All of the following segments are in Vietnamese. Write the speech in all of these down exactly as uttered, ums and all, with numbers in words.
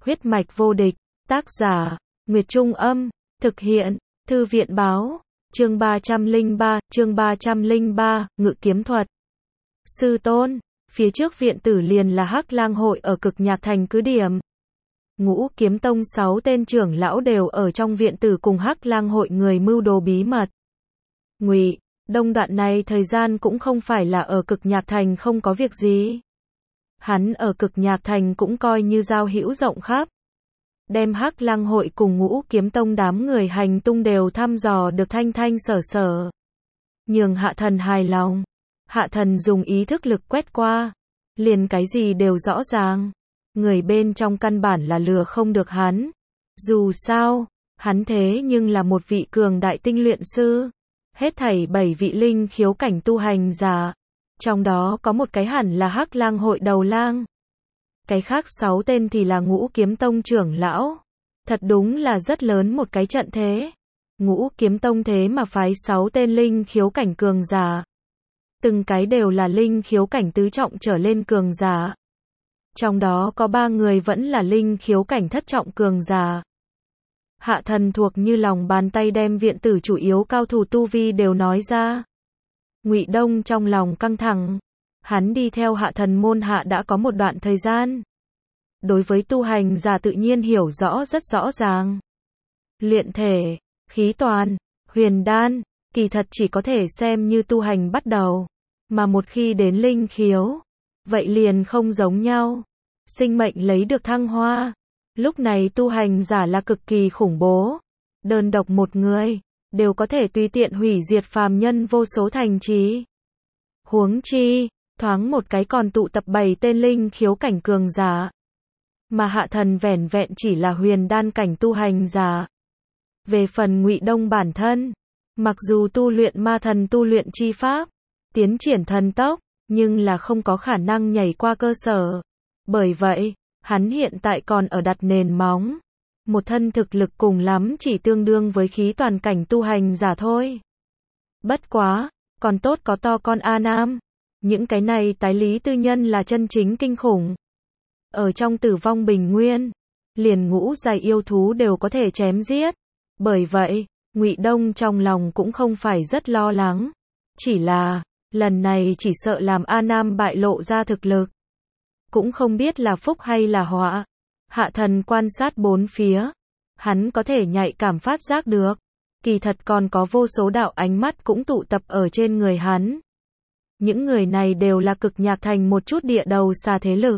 Huyết mạch vô địch, tác giả, Nguyệt Trung Âm, thực hiện, Thư viện Báo, chương ba trăm lẻ ba, chương ba trăm lẻ ba, Ngự kiếm thuật. Sư tôn, phía trước viện tử liền là Hắc Lang hội ở Cực Nhạc Thành cứ điểm. Ngũ Kiếm Tông sáu tên trưởng lão đều ở trong viện tử cùng Hắc Lang hội người mưu đồ bí mật. Ngụy Đông đoạn này thời gian cũng không phải là ở Cực Nhạc Thành không có việc gì. Hắn ở Cực Nhạc Thành cũng coi như giao hữu rộng khắp. Đem Hắc Lang hội cùng Ngũ Kiếm Tông đám người hành tung đều thăm dò được thanh thanh sở sở. Nhường Hạ Thần hài lòng. Hạ Thần dùng ý thức lực quét qua. Liền cái gì đều rõ ràng. Người bên trong căn bản là lừa không được hắn. Dù sao, hắn thế nhưng là một vị cường đại tinh luyện sư. Hết thảy bảy vị linh khiếu cảnh tu hành giả. Trong đó có một cái hẳn là Hắc Lang hội đầu lang. Cái khác sáu tên thì là Ngũ Kiếm Tông trưởng lão. Thật đúng là rất lớn một cái trận thế. Ngũ Kiếm Tông thế mà phái sáu tên linh khiếu cảnh cường giả. Từng cái đều là linh khiếu cảnh tứ trọng trở lên cường giả. Trong đó có ba người vẫn là linh khiếu cảnh thất trọng cường giả. Hạ Thần thuộc như lòng bàn tay đem viện tử chủ yếu cao thủ tu vi đều nói ra. Ngụy Đông trong lòng căng thẳng. Hắn đi theo Hạ Thần môn hạ đã có một đoạn thời gian. Đối với tu hành giả tự nhiên hiểu rõ rất rõ ràng. Luyện thể, khí toàn, huyền đan, kỳ thật chỉ có thể xem như tu hành bắt đầu. Mà một khi đến linh khiếu, vậy liền không giống nhau. Sinh mệnh lấy được thăng hoa. Lúc này tu hành giả là cực kỳ khủng bố. Đơn độc một người, đều có thể tùy tiện hủy diệt phàm nhân vô số thành trì. Huống chi, thoáng một cái còn tụ tập bảy tên linh khiếu cảnh cường giả. Mà Hạ Thần vẻn vẹn chỉ là huyền đan cảnh tu hành giả. Về phần Ngụy Đông bản thân, mặc dù tu luyện ma thần tu luyện chi pháp, tiến triển thần tốc, nhưng là không có khả năng nhảy qua cơ sở. Bởi vậy, hắn hiện tại còn ở đặt nền móng. Một thân thực lực cùng lắm chỉ tương đương với khí toàn cảnh tu hành giả thôi. Bất quá, còn tốt có to con A Nam. Những cái này tái lý tư nhân là chân chính kinh khủng. Ở trong Tử Vong Bình Nguyên, liền ngũ giai yêu thú đều có thể chém giết. Bởi vậy, Ngụy Đông trong lòng cũng không phải rất lo lắng. Chỉ là, lần này chỉ sợ làm A Nam bại lộ ra thực lực. Cũng không biết là phúc hay là họa. Hạ Thần quan sát bốn phía. Hắn có thể nhạy cảm phát giác được. Kỳ thật còn có vô số đạo ánh mắt cũng tụ tập ở trên người hắn. Những người này đều là Cực Nhạc Thành một chút địa đầu xa thế lực.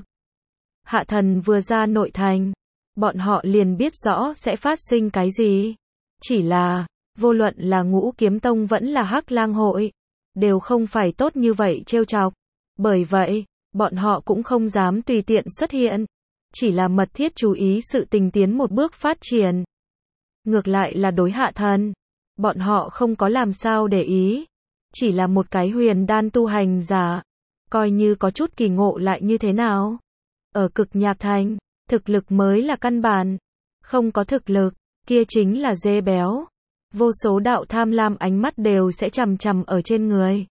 Hạ Thần vừa ra nội thành, bọn họ liền biết rõ sẽ phát sinh cái gì. Chỉ là, vô luận là Ngũ Kiếm Tông vẫn là Hắc Lang hội, đều không phải tốt như vậy trêu chọc. Bởi vậy, bọn họ cũng không dám tùy tiện xuất hiện. Chỉ là mật thiết chú ý sự tình tiến một bước phát triển. Ngược lại là đối Hạ Thần, bọn họ không có làm sao để ý. Chỉ là một cái huyền đan tu hành giả. Coi như có chút kỳ ngộ lại như thế nào. Ở Cực Nhạc Thành, thực lực mới là căn bản. Không có thực lực, kia chính là dê béo. Vô số đạo tham lam ánh mắt đều sẽ chằm chằm ở trên người.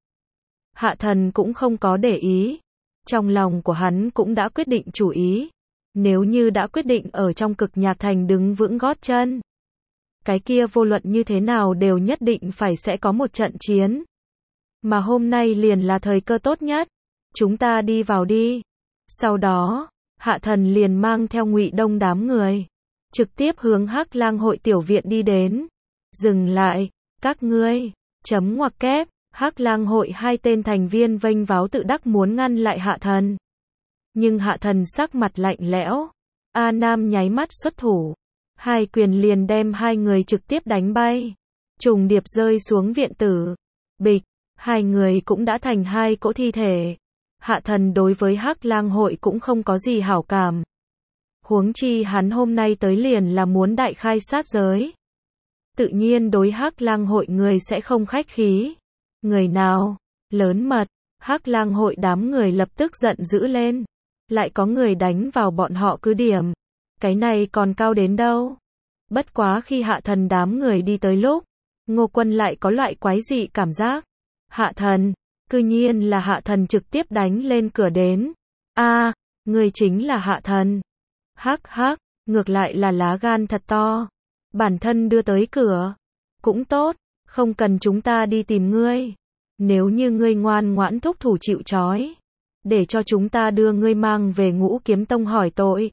Hạ Thần cũng không có để ý. Trong lòng của hắn cũng đã quyết định chủ ý. Nếu như đã quyết định ở trong Cực Nhạc Thành đứng vững gót chân, cái kia vô luận như thế nào đều nhất định phải sẽ có một trận chiến. Mà hôm nay liền là thời cơ tốt nhất. Chúng ta đi vào đi. Sau đó, Hạ Thần liền mang theo Ngụy Đông đám người, trực tiếp hướng Hắc Lang hội tiểu viện đi đến. Dừng lại, các ngươi, chấm ngoặc kép, Hắc Lang hội hai tên thành viên vênh váo tự đắc muốn ngăn lại Hạ Thần. Nhưng Hạ Thần sắc mặt lạnh lẽo. A Nam nháy mắt xuất thủ. Hai quyền liền đem hai người trực tiếp đánh bay. Trùng điệp rơi xuống viện tử. Bịch, hai người cũng đã thành hai cỗ thi thể. Hạ Thần đối với Hắc Lang hội cũng không có gì hảo cảm. Huống chi hắn hôm nay tới liền là muốn đại khai sát giới. Tự nhiên đối Hắc Lang hội người sẽ không khách khí. Người nào lớn mật, Hắc Lang hội đám người lập tức giận dữ lên. Lại có người đánh vào bọn họ cứ điểm. Cái này còn cao đến đâu. Bất quá khi Hạ Thần đám người đi tới lúc, Ngô Quân lại có loại quái dị cảm giác. Hạ Thần, cư nhiên là Hạ Thần trực tiếp đánh lên cửa đến. A, người chính là Hạ Thần. Hắc hắc, ngược lại là lá gan thật to. Bản thân đưa tới cửa. Cũng tốt, không cần chúng ta đi tìm ngươi. Nếu như ngươi ngoan ngoãn thúc thủ chịu trói, để cho chúng ta đưa ngươi mang về Ngũ Kiếm Tông hỏi tội.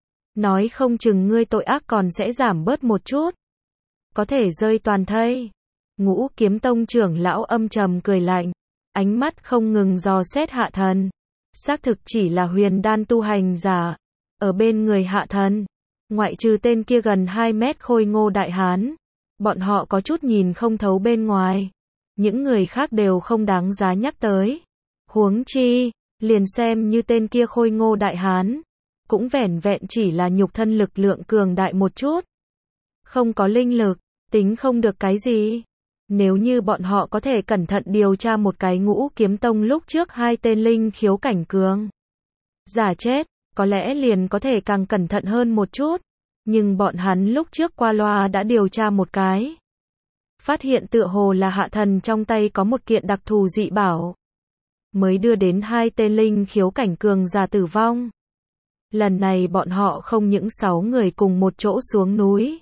Nói không chừng ngươi tội ác còn sẽ giảm bớt một chút. Có thể rơi toàn thây. Ngũ Kiếm Tông trưởng lão âm trầm cười lạnh, ánh mắt không ngừng dò xét Hạ Thần. Xác thực chỉ là huyền đan tu hành giả. Ở bên người Hạ Thần, ngoại trừ tên kia gần hai mét khôi ngô đại hán, bọn họ có chút nhìn không thấu bên ngoài. Những người khác đều không đáng giá nhắc tới. Huống chi, liền xem như tên kia khôi ngô đại hán, cũng vẻn vẹn chỉ là nhục thân lực lượng cường đại một chút. Không có linh lực, tính không được cái gì. Nếu như bọn họ có thể cẩn thận điều tra một cái Ngũ Kiếm Tông lúc trước hai tên linh khiếu cảnh cường giả chết, có lẽ liền có thể càng cẩn thận hơn một chút. Nhưng bọn hắn lúc trước qua loa đã điều tra một cái. Phát hiện tựa hồ là Hạ Thần trong tay có một kiện đặc thù dị bảo. Mới đưa đến hai tên linh khiếu cảnh cường giả tử vong. Lần này bọn họ không những sáu người cùng một chỗ xuống núi.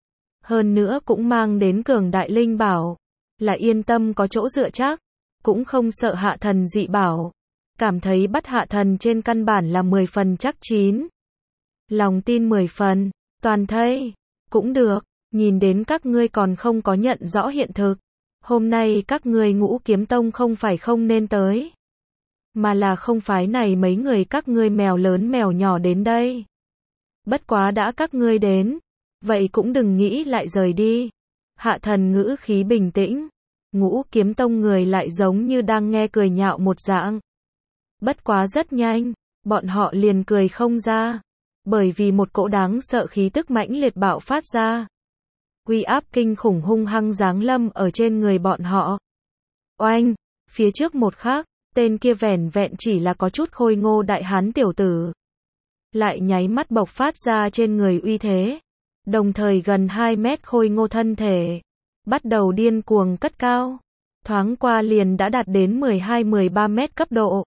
Hơn nữa cũng mang đến cường đại linh bảo. Là yên tâm có chỗ dựa chắc. Cũng không sợ Hạ Thần dị bảo. Cảm thấy bắt Hạ Thần trên căn bản là mười phần chắc chín. Lòng tin mười phần, toàn thây. Cũng được, nhìn đến các ngươi còn không có nhận rõ hiện thực. Hôm nay các ngươi Ngũ Kiếm Tông không phải không nên tới. Mà là không phái này mấy người các ngươi mèo lớn mèo nhỏ đến đây. Bất quá đã các ngươi đến. Vậy cũng đừng nghĩ lại rời đi. Hạ Thần ngữ khí bình tĩnh. Ngũ Kiếm Tông người lại giống như đang nghe cười nhạo một dạng. Bất quá rất nhanh, bọn họ liền cười không ra. Bởi vì một cỗ đáng sợ khí tức mãnh liệt bạo phát ra. Uy áp kinh khủng hung hăng giáng lâm ở trên người bọn họ. Oanh, phía trước một khắc, tên kia vẻn vẹn chỉ là có chút khôi ngô đại hán tiểu tử. Lại nháy mắt bộc phát ra trên người uy thế. Đồng thời gần hai mét khôi ngô thân thể. Bắt đầu điên cuồng cất cao. Thoáng qua liền đã đạt đến mười hai mười ba mét cấp độ.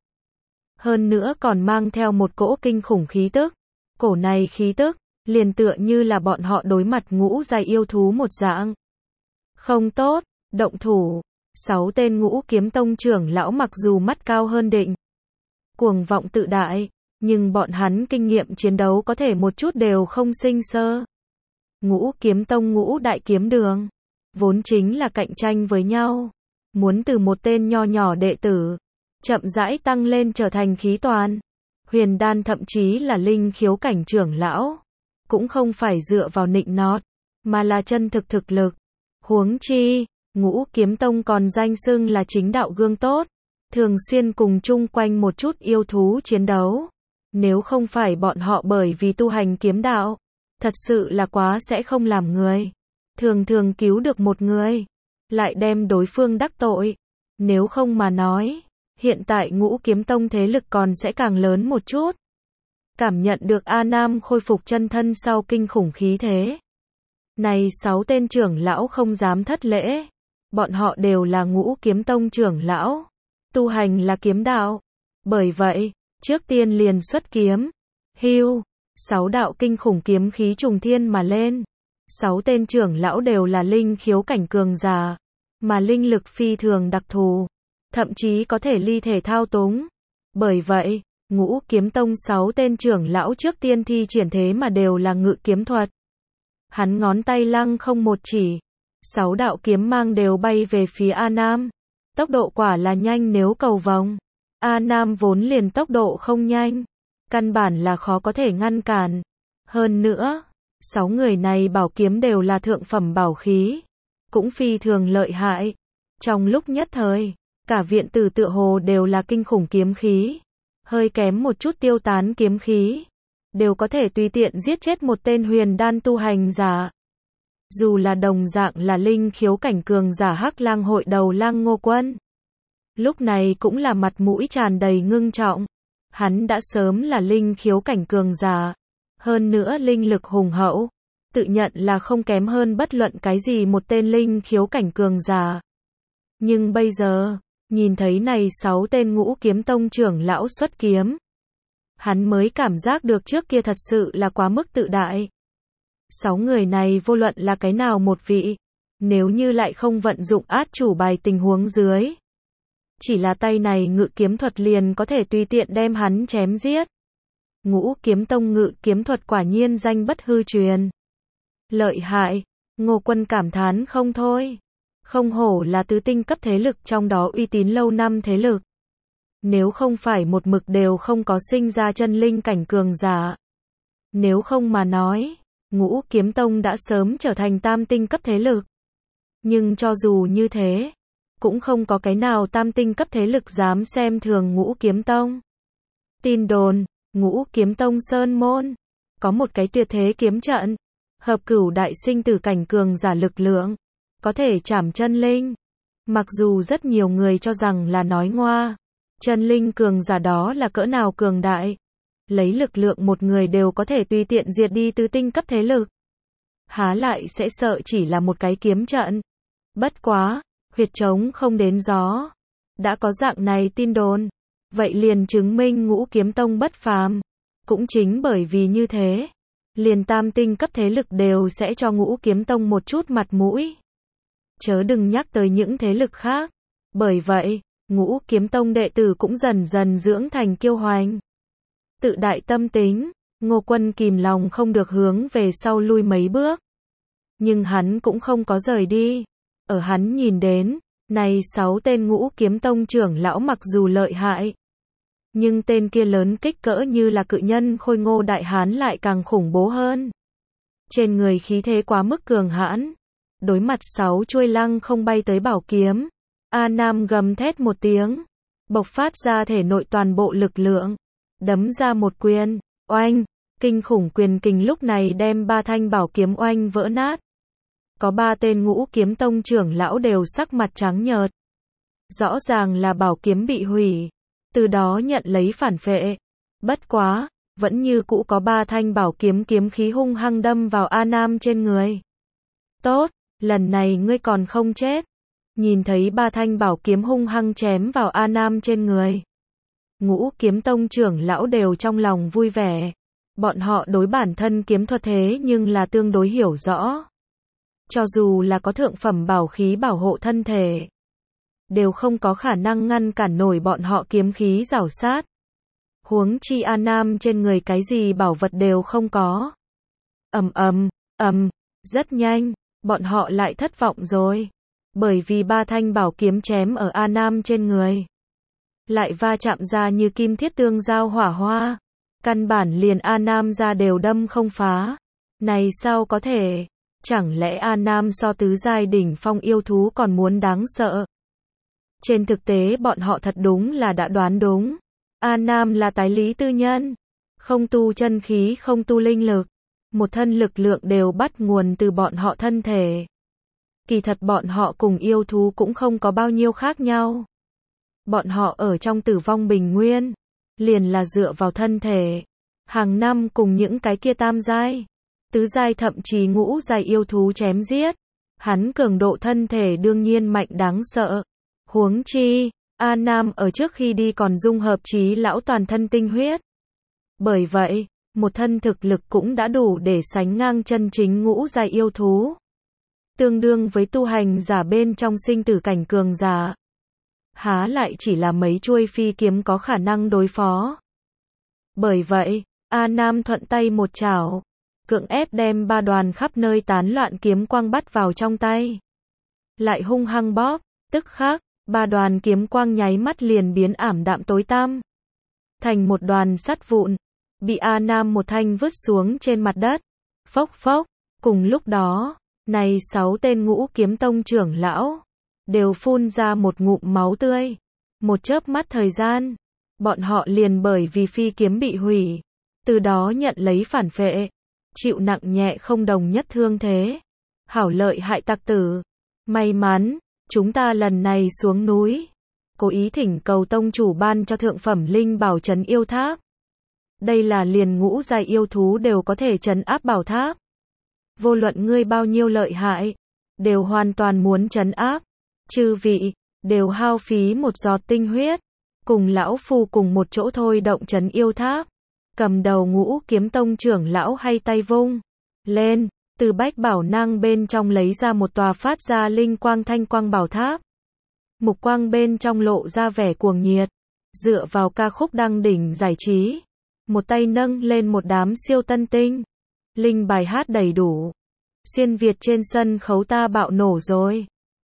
Hơn nữa còn mang theo một cỗ kinh khủng khí tức. Cổ này khí tức, liền tựa như là bọn họ đối mặt ngũ giai yêu thú một dạng. Không tốt, động thủ. Sáu tên Ngũ Kiếm Tông trưởng lão mặc dù mắt cao hơn định. Cuồng vọng tự đại, nhưng bọn hắn kinh nghiệm chiến đấu có thể một chút đều không sinh sơ. Ngũ Kiếm Tông ngũ đại kiếm đường, vốn chính là cạnh tranh với nhau. Muốn từ một tên nho nhỏ đệ tử, chậm rãi tăng lên trở thành khí toàn. Huyền đan thậm chí là linh khiếu cảnh trưởng lão. Cũng không phải dựa vào nịnh nọt, mà là chân thực thực lực. Huống chi, Ngũ Kiếm Tông còn danh xưng là chính đạo gương tốt. Thường xuyên cùng chung quanh một chút yêu thú chiến đấu. Nếu không phải bọn họ bởi vì tu hành kiếm đạo, thật sự là quá sẽ không làm người. Thường thường cứu được một người, lại đem đối phương đắc tội. Nếu không mà nói, hiện tại Ngũ Kiếm Tông thế lực còn sẽ càng lớn một chút. Cảm nhận được A Nam khôi phục chân thân sau kinh khủng khí thế. Này sáu tên trưởng lão không dám thất lễ. Bọn họ đều là Ngũ Kiếm Tông trưởng lão. Tu hành là kiếm đạo. Bởi vậy, trước tiên liền xuất kiếm. Hưu, sáu đạo kinh khủng kiếm khí trùng thiên mà lên. Sáu tên trưởng lão đều là linh khiếu cảnh cường giả. Mà linh lực phi thường đặc thù. Thậm chí có thể ly thể thao túng. Bởi vậy, Ngũ Kiếm Tông sáu tên trưởng lão trước tiên thi triển thế mà đều là ngự kiếm thuật. Hắn ngón tay lăng không một chỉ. Sáu đạo kiếm mang đều bay về phía A Nam. Tốc độ quả là nhanh nếu cầu vồng. A Nam vốn liền tốc độ không nhanh. Căn bản là khó có thể ngăn cản. Hơn nữa, sáu người này bảo kiếm đều là thượng phẩm bảo khí. Cũng phi thường lợi hại. Trong lúc nhất thời, cả viện tử tựa hồ đều là kinh khủng kiếm khí. Hơi kém một chút tiêu tán kiếm khí. Đều có thể tùy tiện giết chết một tên huyền đan tu hành giả. Dù là đồng dạng là linh khiếu cảnh cường giả Hắc Lang hội đầu Lang Ngô Quân. Lúc này cũng là mặt mũi tràn đầy ngưng trọng. Hắn đã sớm là linh khiếu cảnh cường giả. Hơn nữa linh lực hùng hậu. Tự nhận là không kém hơn bất luận cái gì một tên linh khiếu cảnh cường giả. Nhưng bây giờ, nhìn thấy này sáu tên Ngũ Kiếm Tông trưởng lão xuất kiếm. hắn mới cảm giác được trước kia thật sự là quá mức tự đại. Sáu người này vô luận là cái nào một vị, nếu như lại không vận dụng át chủ bài tình huống dưới, chỉ là tay này ngự kiếm thuật liền có thể tùy tiện đem hắn chém giết. Ngũ Kiếm Tông ngự kiếm thuật quả nhiên danh bất hư truyền. Lợi hại, Ngô Quân cảm thán không thôi. Không hổ là tứ tinh cấp thế lực trong đó uy tín lâu năm thế lực. Nếu không phải một mực đều không có sinh ra chân linh cảnh cường giả. Nếu không mà nói, Ngũ Kiếm Tông đã sớm trở thành tam tinh cấp thế lực. Nhưng cho dù như thế, cũng không có cái nào tam tinh cấp thế lực dám xem thường Ngũ Kiếm Tông. Tin đồn, Ngũ Kiếm Tông Sơn Môn có một cái tuyệt thế kiếm trận, hợp cửu đại sinh tử cảnh cường giả lực lượng, có thể chảm chân linh. Mặc dù rất nhiều người cho rằng là nói ngoa, chân linh cường giả đó là cỡ nào cường đại, lấy lực lượng một người đều có thể tùy tiện diệt đi tứ tinh cấp thế lực. Há lại sẽ sợ chỉ là một cái kiếm trận. Bất quá, huyệt trống không đến gió. Đã có dạng này tin đồn, vậy liền chứng minh Ngũ Kiếm Tông bất phàm. Cũng chính bởi vì như thế, liền tam tinh cấp thế lực đều sẽ cho Ngũ Kiếm Tông một chút mặt mũi. Chớ đừng nhắc tới những thế lực khác. Bởi vậy, Ngũ Kiếm Tông đệ tử cũng dần dần dưỡng thành kiêu hoành. Tự đại tâm tính, Ngô Quân kìm lòng không được hướng về sau lui mấy bước. Nhưng hắn cũng không có rời đi. Ở hắn nhìn đến, này sáu tên Ngũ Kiếm Tông trưởng lão mặc dù lợi hại, nhưng tên kia lớn kích cỡ như là cự nhân khôi ngô đại hán lại càng khủng bố hơn. Trên người khí thế quá mức cường hãn. Đối mặt sáu chuôi lăng không bay tới bảo kiếm, A Nam gầm thét một tiếng, bộc phát ra thể nội toàn bộ lực lượng, đấm ra một quyền, oanh, kinh khủng quyền kình lúc này đem ba thanh bảo kiếm oanh vỡ nát. Có ba tên Ngũ Kiếm Tông trưởng lão đều sắc mặt trắng nhợt. Rõ ràng là bảo kiếm bị hủy, từ đó nhận lấy phản phệ. Bất quá, vẫn như cũ có ba thanh bảo kiếm kiếm khí hung hăng đâm vào A Nam trên người. Tốt, lần này ngươi còn không chết. Nhìn thấy ba thanh bảo kiếm hung hăng chém vào A Nam trên người, Ngũ Kiếm Tông trưởng lão đều trong lòng vui vẻ. Bọn họ đối bản thân kiếm thuật thế nhưng là tương đối hiểu rõ. Cho dù là có thượng phẩm bảo khí bảo hộ thân thể, đều không có khả năng ngăn cản nổi bọn họ kiếm khí rảo sát. Huống chi A Nam trên người cái gì bảo vật đều không có. Ầm ầm, ầm, rất nhanh, bọn họ lại thất vọng rồi. Bởi vì ba thanh bảo kiếm chém ở A Nam trên người, lại va chạm ra như kim thiết tương giao hỏa hoa. Căn bản liền A Nam ra đều đâm không phá. Này sao có thể? Chẳng lẽ A Nam so tứ giai đỉnh phong yêu thú còn muốn đáng sợ? Trên thực tế bọn họ thật đúng là đã đoán đúng. A Nam là tái lý tư nhân, không tu chân khí không tu linh lực, một thân lực lượng đều bắt nguồn từ bọn họ thân thể. Kỳ thật bọn họ cùng yêu thú cũng không có bao nhiêu khác nhau. Bọn họ ở trong tử vong bình nguyên, liền là dựa vào thân thể, hàng năm cùng những cái kia tam giai, tứ giai thậm chí ngũ giai yêu thú chém giết. Hắn cường độ thân thể đương nhiên mạnh đáng sợ. Huống chi, A Nam ở trước khi đi còn dung hợp chí lão toàn thân tinh huyết. Bởi vậy, một thân thực lực cũng đã đủ để sánh ngang chân chính ngũ giai yêu thú. Tương đương với tu hành giả bên trong sinh tử cảnh cường giả. Há lại chỉ là mấy chuôi phi kiếm có khả năng đối phó. Bởi vậy, A Nam thuận tay một chảo, cưỡng ép đem ba đoàn khắp nơi tán loạn kiếm quang bắt vào trong tay. Lại hung hăng bóp, tức khắc, ba đoàn kiếm quang nháy mắt liền biến ảm đạm tối tăm, thành một đoàn sắt vụn, bị A Nam một thanh vứt xuống trên mặt đất. Phốc phốc, cùng lúc đó, này sáu tên Ngũ Kiếm Tông trưởng lão đều phun ra một ngụm máu tươi. Một chớp mắt thời gian, bọn họ liền bởi vì phi kiếm bị hủy, từ đó nhận lấy phản phệ, chịu nặng nhẹ không đồng nhất thương thế. Hảo lợi hại tặc tử, may mắn, chúng ta lần này xuống núi, cố ý thỉnh cầu tông chủ ban cho thượng phẩm linh bảo trấn yêu tháp. Đây là liền ngũ giai yêu thú đều có thể trấn áp bảo tháp. Vô luận ngươi bao nhiêu lợi hại, đều hoàn toàn muốn trấn áp. Chư vị, đều hao phí một giọt tinh huyết, cùng lão phu cùng một chỗ thôi động trấn yêu tháp. Cầm đầu Ngũ Kiếm Tông trưởng lão hay tay vung lên, từ bách bảo nang bên trong lấy ra một tòa phát ra linh quang thanh quang bảo tháp. Mục quang bên trong lộ ra vẻ cuồng nhiệt, dựa vào ca khúc đăng đỉnh giải trí, một tay nâng lên một đám siêu tân tinh, linh bài hát đầy đủ. Xuyên Việt trên sân khấu ta bạo nổ rồi.